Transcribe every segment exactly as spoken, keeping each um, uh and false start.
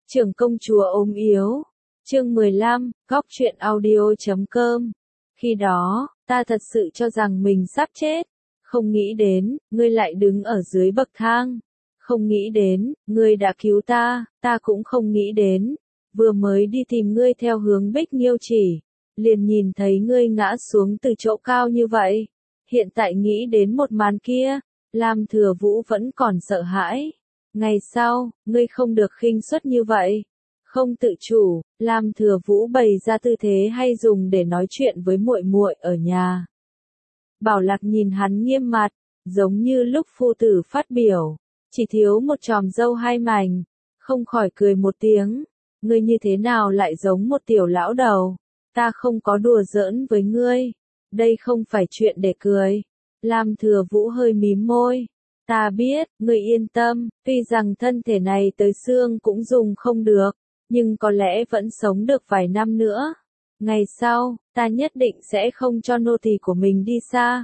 Trưởng công chúa ốm yếu. Chương mười lăm, góc truyện audio chấm com. Khi đó, ta thật sự cho rằng mình sắp chết. Không nghĩ đến, ngươi lại đứng ở dưới bậc thang. Không nghĩ đến, ngươi đã cứu ta, ta cũng không nghĩ đến. Vừa mới đi tìm ngươi theo hướng Bích Nghiêu Chỉ, liền nhìn thấy ngươi ngã xuống từ chỗ cao như vậy. Hiện tại nghĩ đến một màn kia, Lam Thừa Vũ vẫn còn sợ hãi. Ngày sau, ngươi không được khinh suất như vậy. Không tự chủ, Lam Thừa Vũ bày ra tư thế hay dùng để nói chuyện với muội muội ở nhà. Bảo Lạc nhìn hắn nghiêm mặt, giống như lúc phu tử phát biểu, chỉ thiếu một chòm râu hai mảnh, không khỏi cười một tiếng. Ngươi như thế nào lại giống một tiểu lão đầu? Ta không có đùa giỡn với ngươi. Đây không phải chuyện để cười. Lam Thừa Vũ hơi mím môi. Ta biết, ngươi yên tâm, tuy rằng thân thể này tới xương cũng dùng không được, nhưng có lẽ vẫn sống được vài năm nữa. Ngày sau, ta nhất định sẽ không cho nô tỳ của mình đi xa.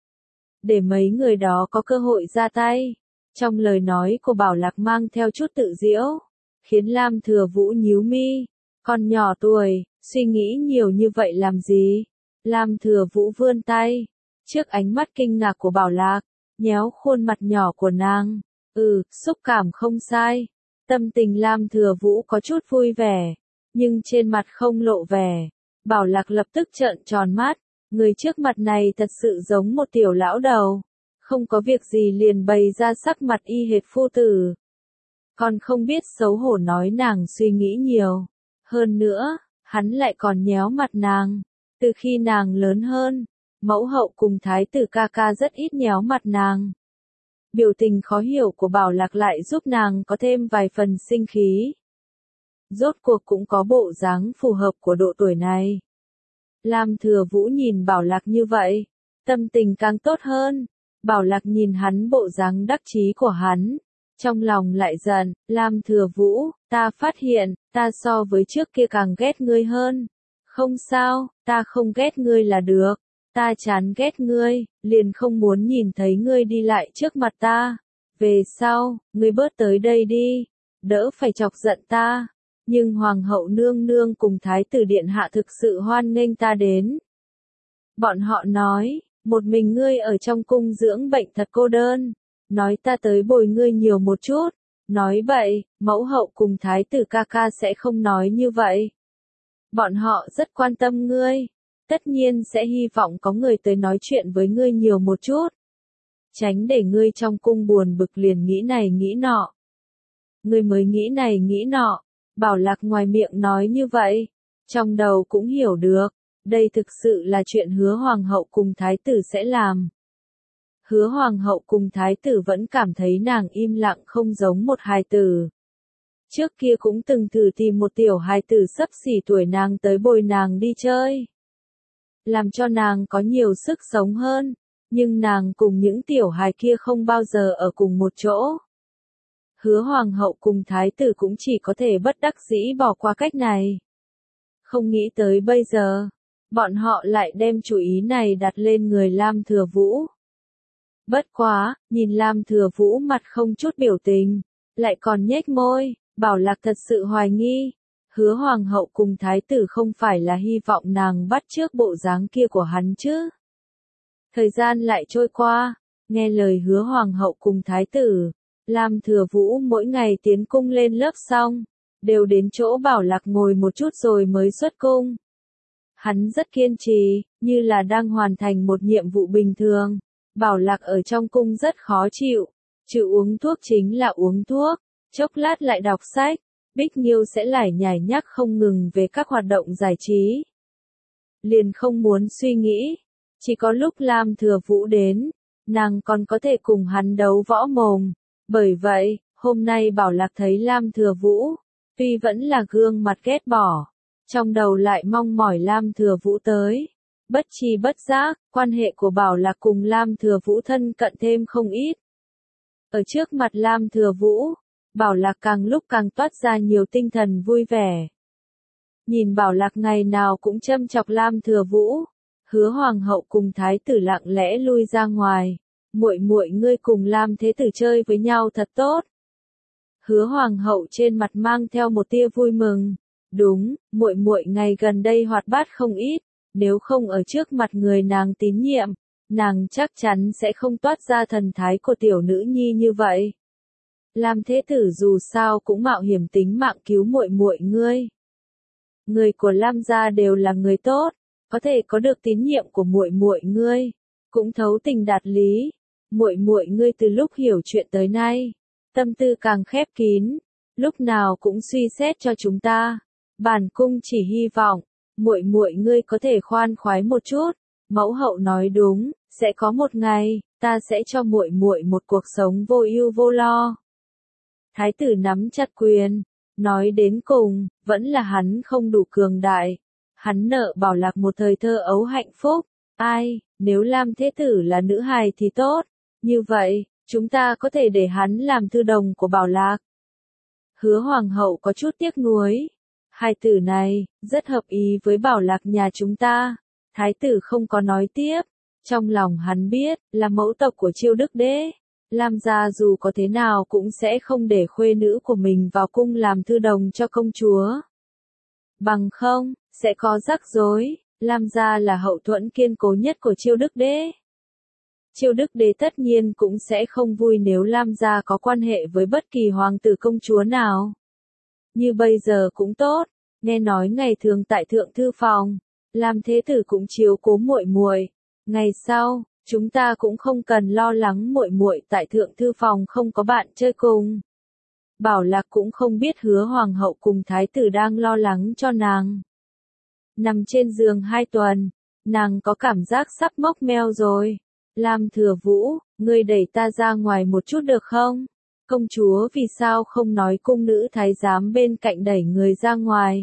Để mấy người đó có cơ hội ra tay. Trong lời nói của Bảo Lạc mang theo chút tự giễu, khiến Lam Thừa Vũ nhíu mi. Còn nhỏ tuổi, suy nghĩ nhiều như vậy làm gì? Lam Thừa Vũ vươn tay, trước ánh mắt kinh ngạc của Bảo Lạc, nhéo khuôn mặt nhỏ của nàng. Ừ, xúc cảm không sai. Tâm tình Lam Thừa Vũ có chút vui vẻ, nhưng trên mặt không lộ vẻ. Bảo Lạc lập tức trợn tròn mắt, người trước mặt này thật sự giống một tiểu lão đầu. Không có việc gì liền bày ra sắc mặt y hệt phu tử. Còn không biết xấu hổ nói nàng suy nghĩ nhiều. Hơn nữa, hắn lại còn nhéo mặt nàng. Từ khi nàng lớn hơn, mẫu hậu cùng thái tử ca ca rất ít nhéo mặt nàng. Biểu tình khó hiểu của Bảo Lạc lại giúp nàng có thêm vài phần sinh khí. Rốt cuộc cũng có bộ dáng phù hợp của độ tuổi này. Lam Thừa Vũ nhìn Bảo Lạc như vậy, tâm tình càng tốt hơn. Bảo Lạc nhìn hắn bộ dáng đắc chí của hắn, trong lòng lại giận. Lam Thừa Vũ, ta phát hiện, ta so với trước kia càng ghét ngươi hơn. Không sao, ta không ghét ngươi là được. Ta chán ghét ngươi, liền không muốn nhìn thấy ngươi đi lại trước mặt ta. Về sau, ngươi bớt tới đây đi, đỡ phải chọc giận ta. Nhưng Hoàng hậu nương nương cùng Thái tử điện hạ thực sự hoan nghênh ta đến. Bọn họ nói, một mình ngươi ở trong cung dưỡng bệnh thật cô đơn. Nói ta tới bồi ngươi nhiều một chút. Nói vậy, mẫu hậu cùng Thái tử ca ca sẽ không nói như vậy. Bọn họ rất quan tâm ngươi. Tất nhiên sẽ hy vọng có người tới nói chuyện với ngươi nhiều một chút. Tránh để ngươi trong cung buồn bực liền nghĩ này nghĩ nọ. Ngươi mới nghĩ này nghĩ nọ. Bảo Lạc ngoài miệng nói như vậy, trong đầu cũng hiểu được. Đây thực sự là chuyện Hứa Hoàng hậu cùng Thái tử sẽ làm. Hứa Hoàng hậu cùng Thái tử vẫn cảm thấy nàng im lặng không giống một hài tử. Trước kia cũng từng thử tìm một tiểu hài tử xấp xỉ tuổi nàng tới bồi nàng đi chơi. Làm cho nàng có nhiều sức sống hơn, nhưng nàng cùng những tiểu hài kia không bao giờ ở cùng một chỗ. Hứa Hoàng hậu cùng Thái tử cũng chỉ có thể bất đắc dĩ bỏ qua cách này. Không nghĩ tới bây giờ, bọn họ lại đem chủ ý này đặt lên người Lam Thừa Vũ. Bất quá, nhìn Lam Thừa Vũ mặt không chút biểu tình, lại còn nhếch môi, Bảo Lạc thật sự hoài nghi. Hứa Hoàng hậu cùng Thái tử không phải là hy vọng nàng bắt chước bộ dáng kia của hắn chứ. Thời gian lại trôi qua, nghe lời Hứa Hoàng hậu cùng Thái tử, Lam Thừa Vũ mỗi ngày tiến cung lên lớp xong, đều đến chỗ Bảo Lạc ngồi một chút rồi mới xuất cung. Hắn rất kiên trì, như là đang hoàn thành một nhiệm vụ bình thường. Bảo Lạc ở trong cung rất khó chịu, trừ uống thuốc chính là uống thuốc, chốc lát lại đọc sách. Bích Nghiêu sẽ lải nhải nhắc không ngừng về các hoạt động giải trí. Liền không muốn suy nghĩ. Chỉ có lúc Lam Thừa Vũ đến, nàng còn có thể cùng hắn đấu võ mồm. Bởi vậy, hôm nay Bảo Lạc thấy Lam Thừa Vũ, tuy vẫn là gương mặt ghét bỏ, trong đầu lại mong mỏi Lam Thừa Vũ tới. Bất tri bất giác, quan hệ của Bảo Lạc cùng Lam Thừa Vũ thân cận thêm không ít. Ở trước mặt Lam Thừa Vũ, Bảo Lạc càng lúc càng toát ra nhiều tinh thần vui vẻ. Nhìn Bảo Lạc ngày nào cũng châm chọc Lam Thừa Vũ, Hứa Hoàng hậu cùng Thái tử lặng lẽ lui ra ngoài. Muội muội ngươi cùng Lam thế tử chơi với nhau thật tốt. Hứa hoàng hậu trên mặt mang theo một tia vui mừng. Đúng, muội muội ngày gần đây hoạt bát không ít, nếu không ở trước mặt người nàng tín nhiệm, nàng chắc chắn sẽ không toát ra thần thái của tiểu nữ nhi như vậy. Lam thế tử dù sao cũng mạo hiểm tính mạng cứu muội muội ngươi. Người của Lam gia đều là người tốt, có thể có được tín nhiệm của muội muội ngươi, cũng thấu tình đạt lý. Muội muội ngươi từ lúc hiểu chuyện tới nay, tâm tư càng khép kín, lúc nào cũng suy xét cho chúng ta. Bản cung chỉ hy vọng, muội muội ngươi có thể khoan khoái một chút. Mẫu hậu nói đúng, sẽ có một ngày, ta sẽ cho muội muội một cuộc sống vô ưu vô lo. Thái tử nắm chặt quyền, nói đến cùng, vẫn là hắn không đủ cường đại. Hắn nợ Bảo Lạc một thời thơ ấu hạnh phúc. Ai, nếu Lam thế tử là nữ hài thì tốt, như vậy, chúng ta có thể để hắn làm thư đồng của Bảo Lạc. Hứa hoàng hậu có chút tiếc nuối. Hai tử này, rất hợp ý với Bảo Lạc nhà chúng ta. Thái tử không có nói tiếp. Trong lòng hắn biết, là mẫu tộc của Chiêu Đức Đế. Lam gia dù có thế nào cũng sẽ không để khuê nữ của mình vào cung làm thư đồng cho công chúa. Bằng không, sẽ có rắc rối. Lam gia là hậu thuẫn kiên cố nhất của Chiêu Đức Đế. Chiêu Đức Đế tất nhiên cũng sẽ không vui nếu Lam gia có quan hệ với bất kỳ hoàng tử công chúa nào. Như bây giờ cũng tốt, nghe nói ngày thường tại thượng thư phòng, Lam thế tử cũng chiếu cố muội muội. Ngày sau, chúng ta cũng không cần lo lắng muội muội tại thượng thư phòng không có bạn chơi cùng. Bảo Lạc cũng không biết Hứa hoàng hậu cùng thái tử đang lo lắng cho nàng. Nằm trên giường hai tuần, nàng có cảm giác sắp mốc meo rồi. Lam Thừa Vũ, ngươi đẩy ta ra ngoài một chút được không? Công chúa vì sao không nói cung nữ thái giám bên cạnh đẩy người ra ngoài?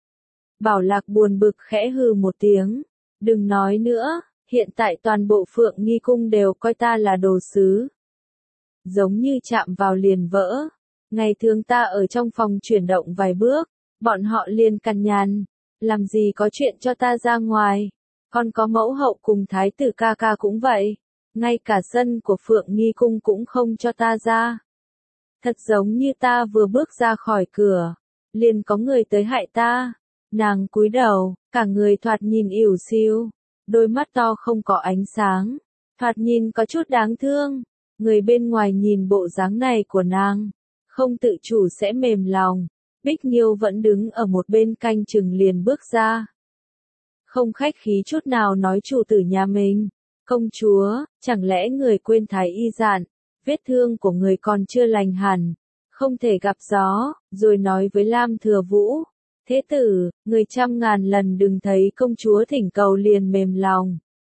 Bảo Lạc buồn bực khẽ hừ một tiếng. Đừng nói nữa, hiện tại toàn bộ Phượng Nghi cung đều coi ta là đồ sứ. Giống như chạm vào liền vỡ. Ngày thường ta ở trong phòng chuyển động vài bước, bọn họ liền cằn nhằn. Làm gì có chuyện cho ta ra ngoài. Còn có mẫu hậu cùng thái tử ca ca cũng vậy. Ngay cả sân của Phượng Nghi cung cũng không cho ta ra. Thật giống như ta vừa bước ra khỏi cửa, liền có người tới hại ta. Nàng cúi đầu, cả người thoạt nhìn ỉu xìu, đôi mắt to không có ánh sáng, thoạt nhìn có chút đáng thương. Người bên ngoài nhìn bộ dáng này của nàng, không tự chủ sẽ mềm lòng. Bích Nghiêu vẫn đứng ở một bên canh chừng liền bước ra. Không khách khí chút nào nói chủ tử nhà mình. Công chúa, chẳng lẽ người quên thái y dặn, vết thương của người còn chưa lành hẳn, không thể gặp gió, rồi nói với Lam Thừa Vũ. Thế tử, người trăm ngàn lần đừng thấy công chúa thỉnh cầu liền mềm lòng.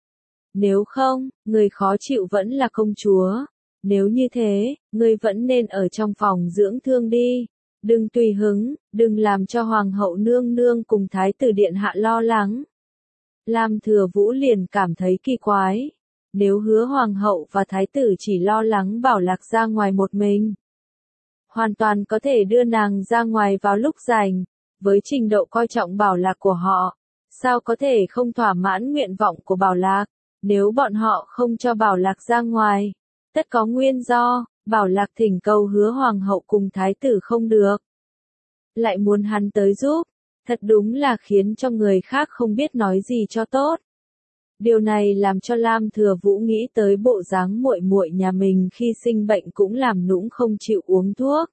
Nếu không, người khó chịu vẫn là công chúa. Nếu như thế, người vẫn nên ở trong phòng dưỡng thương đi. Đừng tùy hứng, đừng làm cho hoàng hậu nương nương cùng thái tử điện hạ lo lắng. Lam Thừa Vũ liền cảm thấy kỳ quái. Nếu Hứa hoàng hậu và thái tử chỉ lo lắng Bảo Lạc ra ngoài một mình, hoàn toàn có thể đưa nàng ra ngoài vào lúc rảnh. Với trình độ coi trọng Bảo Lạc của họ, sao có thể không thỏa mãn nguyện vọng của Bảo Lạc? Nếu bọn họ không cho Bảo Lạc ra ngoài, tất có nguyên do. Bảo Lạc thỉnh cầu Hứa hoàng hậu cùng thái tử không được, lại muốn hắn tới giúp, thật đúng là khiến cho người khác không biết nói gì cho tốt. Điều này làm cho Lam Thừa Vũ nghĩ tới bộ dáng muội muội nhà mình khi sinh bệnh cũng làm nũng không chịu uống thuốc.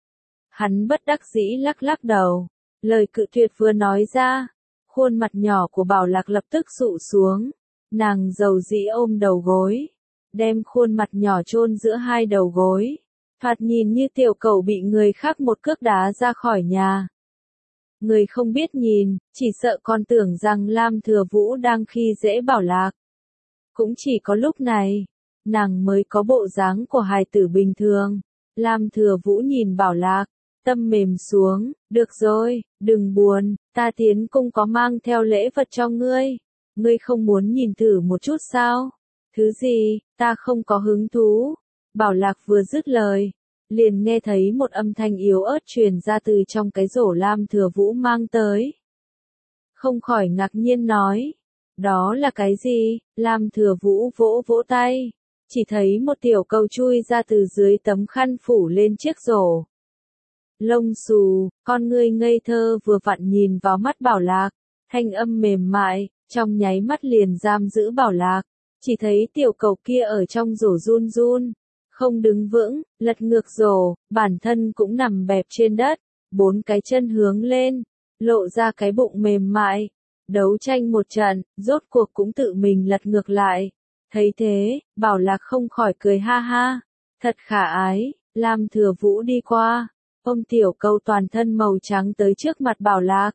Hắn bất đắc dĩ lắc lắc đầu, lời cự tuyệt vừa nói ra, khuôn mặt nhỏ của Bảo Lạc lập tức sụ xuống, nàng dầu dĩ ôm đầu gối, đem khuôn mặt nhỏ chôn giữa hai đầu gối, thoạt nhìn như tiểu cẩu bị người khác một cước đá ra khỏi nhà. Người không biết nhìn, chỉ sợ còn tưởng rằng Lam Thừa Vũ đang khi dễ Bảo Lạc. Cũng chỉ có lúc này, nàng mới có bộ dáng của hài tử bình thường. Lam Thừa Vũ nhìn Bảo Lạc, tâm mềm xuống, được rồi, đừng buồn, ta tiến cung có mang theo lễ vật cho ngươi. Ngươi không muốn nhìn thử một chút sao? Thứ gì, ta không có hứng thú. Bảo Lạc vừa dứt lời, liền nghe thấy một âm thanh yếu ớt truyền ra từ trong cái rổ Lam Thừa Vũ mang tới. Không khỏi ngạc nhiên nói, đó là cái gì? Lam Thừa Vũ vỗ vỗ tay, chỉ thấy một tiểu cầu chui ra từ dưới tấm khăn phủ lên chiếc rổ. lông xù, con ngươi ngây thơ vừa vặn nhìn vào mắt Bảo Lạc, thanh âm mềm mại, trong nháy mắt liền giam giữ Bảo Lạc, chỉ thấy tiểu cầu kia ở trong rổ run run, không đứng vững, lật ngược rổ, bản thân cũng nằm bẹp trên đất, bốn cái chân hướng lên, lộ ra cái bụng mềm mại, đấu tranh một trận, rốt cuộc cũng tự mình lật ngược lại. Thấy thế, Bảo Lạc không khỏi cười ha ha, thật khả ái. Lam Thừa Vũ đi qua, ôm tiểu cầu toàn thân màu trắng tới trước mặt Bảo Lạc.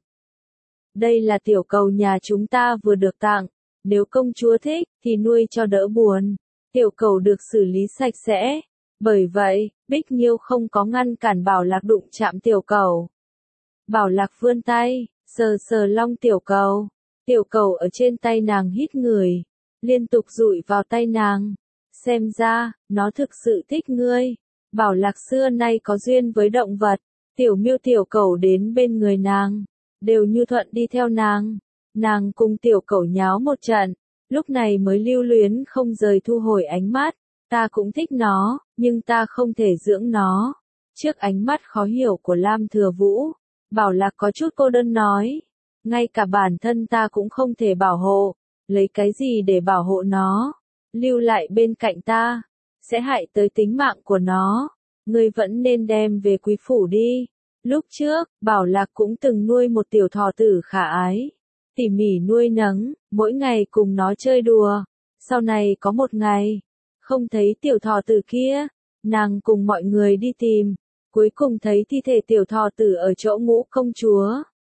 Đây là tiểu cầu nhà chúng ta vừa được tặng, nếu công chúa thích, thì nuôi cho đỡ buồn. Tiểu cầu được xử lý sạch sẽ, bởi vậy, Bích Nghiêu không có ngăn cản Bảo Lạc đụng chạm tiểu cầu. Bảo Lạc vươn tay, sờ sờ long tiểu cầu, tiểu cầu ở trên tay nàng hít người, liên tục dụi vào tay nàng. Xem ra, nó thực sự thích ngươi. Bảo Lạc xưa nay có duyên với động vật, tiểu miêu tiểu cầu đến bên người nàng, đều như thuận đi theo nàng. Nàng cùng tiểu cầu nháo một trận, lúc này mới lưu luyến không rời thu hồi ánh mắt. Ta cũng thích nó, nhưng ta không thể dưỡng nó. Trước ánh mắt khó hiểu của Lam Thừa Vũ, Bảo Lạc có chút cô đơn nói, ngay cả bản thân ta cũng không thể bảo hộ, lấy cái gì để bảo hộ nó, lưu lại bên cạnh ta, sẽ hại tới tính mạng của nó, ngươi vẫn nên đem về quý phủ đi. Lúc trước, Bảo Lạc cũng từng nuôi một tiểu thỏ tử khả ái, tỉ mỉ nuôi nấng, mỗi ngày cùng nó chơi đùa. Sau này có một ngày, không thấy tiểu thỏ tử kia, nàng cùng mọi người đi tìm, cuối cùng thấy thi thể tiểu thỏ tử ở chỗ Ngũ công chúa.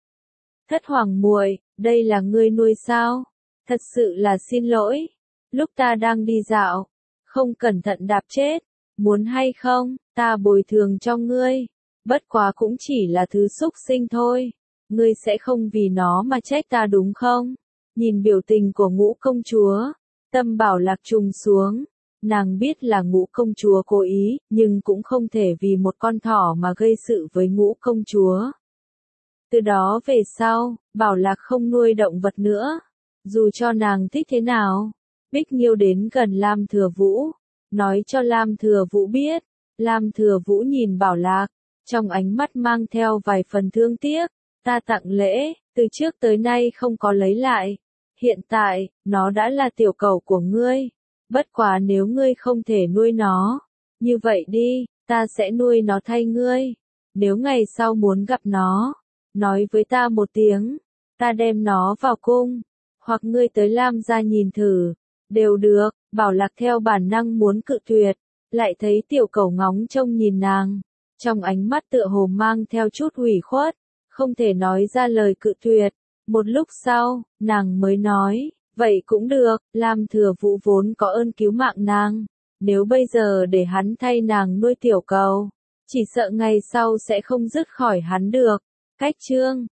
Thất hoàng muội, đây là ngươi nuôi sao? Thật sự là xin lỗi, lúc ta đang đi dạo, không cẩn thận đạp chết, muốn hay không, ta bồi thường cho ngươi, bất quá cũng chỉ là thứ xúc sinh thôi, ngươi sẽ không vì nó mà trách ta đúng không? Nhìn biểu tình của Ngũ công chúa, tâm Bảo Lạc trùng xuống, nàng biết là Ngũ công chúa cố ý, nhưng cũng không thể vì một con thỏ mà gây sự với Ngũ công chúa. Từ đó về sau, Bảo Lạc không nuôi động vật nữa, dù cho nàng thích thế nào. Bích Nghiêu đến gần Lam Thừa Vũ, nói cho Lam Thừa Vũ biết. Lam Thừa Vũ nhìn Bảo Lạc, trong ánh mắt mang theo vài phần thương tiếc. Ta tặng lễ, từ trước tới nay không có lấy lại. Hiện tại, nó đã là tiểu cầu của ngươi. Bất quá nếu ngươi không thể nuôi nó, như vậy đi, ta sẽ nuôi nó thay ngươi. Nếu ngày sau muốn gặp nó, nói với ta một tiếng, ta đem nó vào cung, hoặc ngươi tới Lam gia nhìn thử, đều được. Bảo Lạc theo bản năng muốn cự tuyệt, lại thấy tiểu cầu ngóng trông nhìn nàng, trong ánh mắt tựa hồ mang theo chút ủy khuất, không thể nói ra lời cự tuyệt. Một lúc sau, nàng mới nói, vậy cũng được, Lam Thừa Vũ vốn có ơn cứu mạng nàng, nếu bây giờ để hắn thay nàng nuôi tiểu cầu, chỉ sợ ngày sau sẽ không dứt khỏi hắn được. Cách chương